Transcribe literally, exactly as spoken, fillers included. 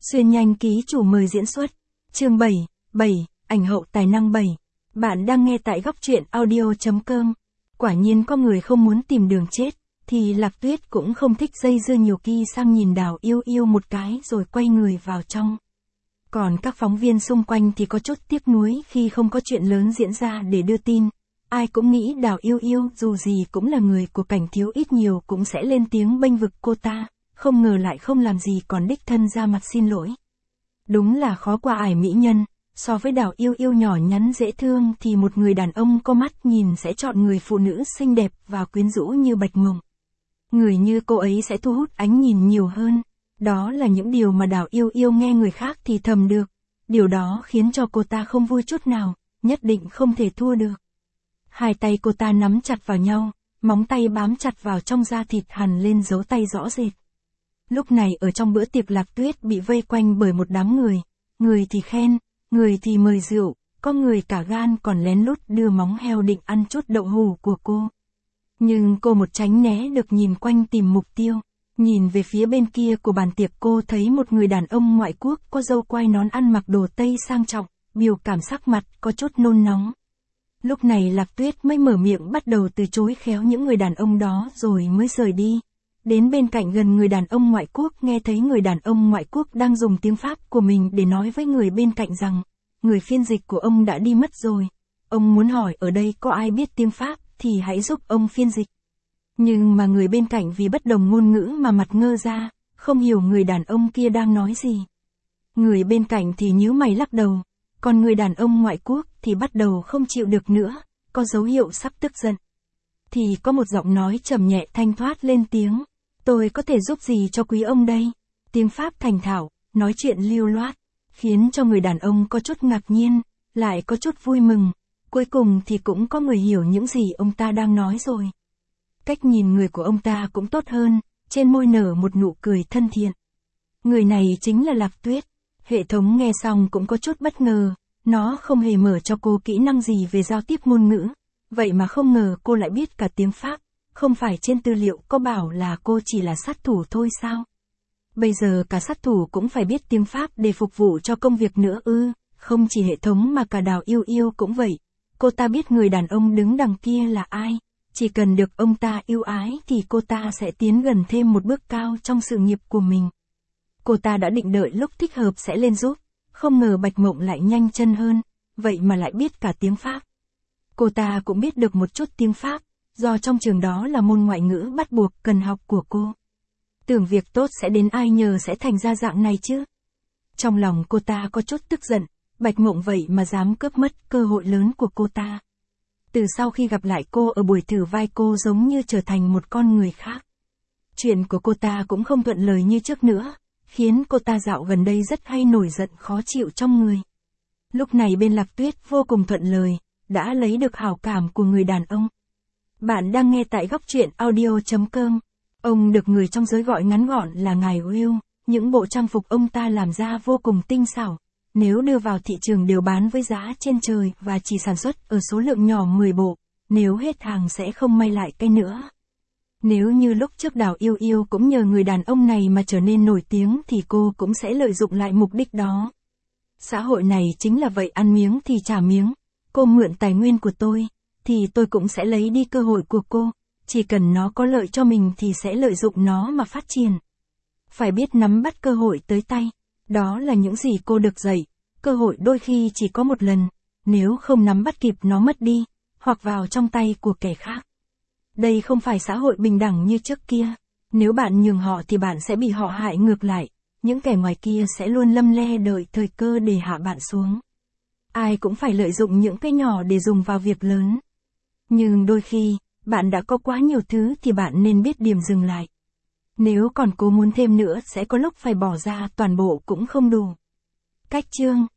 Xuyên nhanh ký chủ mời diễn xuất. Chương bảy, bảy, ảnh hậu tài năng bảy. Bạn đang nghe tại góc truyện audio.com. Quả nhiên có người không muốn tìm đường chết, thì Lạc Tuyết cũng không thích dây dưa nhiều, kỳ sang nhìn Đào Yêu Yêu một cái rồi quay người vào trong. Còn các phóng viên xung quanh thì có chút tiếc nuối khi không có chuyện lớn diễn ra để đưa tin. Ai cũng nghĩ Đào Yêu Yêu dù gì cũng là người của Cảnh Thiếu ít nhiều cũng sẽ lên tiếng bênh vực cô ta, không ngờ lại không làm gì còn đích thân ra mặt xin lỗi. Đúng là khó qua ải mỹ nhân, so với Đào Yêu Yêu nhỏ nhắn dễ thương thì một người đàn ông có mắt nhìn sẽ chọn người phụ nữ xinh đẹp và quyến rũ như Bạch Mộng. Người như cô ấy sẽ thu hút ánh nhìn nhiều hơn. Đó là những điều mà Đào Yêu Yêu nghe người khác thì thầm được. Điều đó khiến cho cô ta không vui chút nào, nhất định không thể thua được. Hai tay cô ta nắm chặt vào nhau, móng tay bám chặt vào trong da thịt hằn lên dấu tay rõ rệt. Lúc này ở trong bữa tiệc, Lạc Tuyết bị vây quanh bởi một đám người. Người thì khen, người thì mời rượu, có người cả gan còn lén lút đưa móng heo định ăn chút đậu hủ của cô. Nhưng cô một tránh né được nhìn quanh tìm mục tiêu. Nhìn về phía bên kia của bàn tiệc, cô thấy một người đàn ông ngoại quốc có râu quai nón, ăn mặc đồ Tây sang trọng, biểu cảm sắc mặt có chút nôn nóng. Lúc này Lạc Tuyết mới mở miệng bắt đầu từ chối khéo những người đàn ông đó rồi mới rời đi. Đến bên cạnh gần người đàn ông ngoại quốc, nghe thấy người đàn ông ngoại quốc đang dùng tiếng Pháp của mình để nói với người bên cạnh rằng, người phiên dịch của ông đã đi mất rồi. Ông muốn hỏi ở đây có ai biết tiếng Pháp thì hãy giúp ông phiên dịch. Nhưng mà người bên cạnh vì bất đồng ngôn ngữ mà mặt ngơ ra, không hiểu người đàn ông kia đang nói gì. Người bên cạnh thì nhíu mày lắc đầu, còn người đàn ông ngoại quốc thì bắt đầu không chịu được nữa, có dấu hiệu sắp tức giận. Thì có một giọng nói trầm nhẹ thanh thoát lên tiếng, tôi có thể giúp gì cho quý ông đây? Tiếng Pháp thành thạo, nói chuyện lưu loát, khiến cho người đàn ông có chút ngạc nhiên, lại có chút vui mừng. Cuối cùng thì cũng có người hiểu những gì ông ta đang nói rồi. Cách nhìn người của ông ta cũng tốt hơn, trên môi nở một nụ cười thân thiện. Người này chính là Lạc Tuyết. Hệ thống nghe xong cũng có chút bất ngờ, nó không hề mở cho cô kỹ năng gì về giao tiếp ngôn ngữ, vậy mà không ngờ cô lại biết cả tiếng Pháp, không phải trên tư liệu có bảo là cô chỉ là sát thủ thôi sao? Bây giờ cả sát thủ cũng phải biết tiếng Pháp để phục vụ cho công việc nữa ư? Không chỉ hệ thống mà cả Đào Yêu Yêu cũng vậy. Cô ta biết người đàn ông đứng đằng kia là ai, chỉ cần được ông ta yêu ái thì cô ta sẽ tiến gần thêm một bước cao trong sự nghiệp của mình. Cô ta đã định đợi lúc thích hợp sẽ lên giúp, không ngờ Bạch Mộng lại nhanh chân hơn, vậy mà lại biết cả tiếng Pháp. Cô ta cũng biết được một chút tiếng Pháp, do trong trường đó là môn ngoại ngữ bắt buộc cần học của cô. Tưởng việc tốt sẽ đến, ai nhờ sẽ thành ra dạng này chứ. Trong lòng cô ta có chút tức giận, Bạch Mộng vậy mà dám cướp mất cơ hội lớn của cô ta. Từ sau khi gặp lại cô ở buổi thử vai, cô giống như trở thành một con người khác. Chuyện của cô ta cũng không thuận lời như trước nữa, khiến cô ta dạo gần đây rất hay nổi giận khó chịu trong người. Lúc này bên Lạc Tuyết vô cùng thuận lời, đã lấy được hảo cảm của người đàn ông. Bạn đang nghe tại góc truyện audio.com. Ông được người trong giới gọi ngắn gọn là Ngài Will, những bộ trang phục ông ta làm ra vô cùng tinh xảo. Nếu đưa vào thị trường đều bán với giá trên trời và chỉ sản xuất ở số lượng nhỏ mười bộ, nếu hết hàng sẽ không may lại cái nữa. Nếu như lúc trước Đào Yêu Yêu cũng nhờ người đàn ông này mà trở nên nổi tiếng thì cô cũng sẽ lợi dụng lại mục đích đó. Xã hội này chính là vậy, ăn miếng thì trả miếng. Cô mượn tài nguyên của tôi, thì tôi cũng sẽ lấy đi cơ hội của cô. Chỉ cần nó có lợi cho mình thì sẽ lợi dụng nó mà phát triển. Phải biết nắm bắt cơ hội tới tay. Đó là những gì cô được dạy. Cơ hội đôi khi chỉ có một lần, nếu không nắm bắt kịp nó mất đi, hoặc vào trong tay của kẻ khác. Đây không phải xã hội bình đẳng như trước kia. Nếu bạn nhường họ thì bạn sẽ bị họ hại ngược lại. Những kẻ ngoài kia sẽ luôn lăm le đợi thời cơ để hạ bạn xuống. Ai cũng phải lợi dụng những cái nhỏ để dùng vào việc lớn. Nhưng đôi khi, bạn đã có quá nhiều thứ thì bạn nên biết điểm dừng lại. Nếu còn cố muốn thêm nữa sẽ có lúc phải bỏ ra toàn bộ cũng không đủ. Cách chương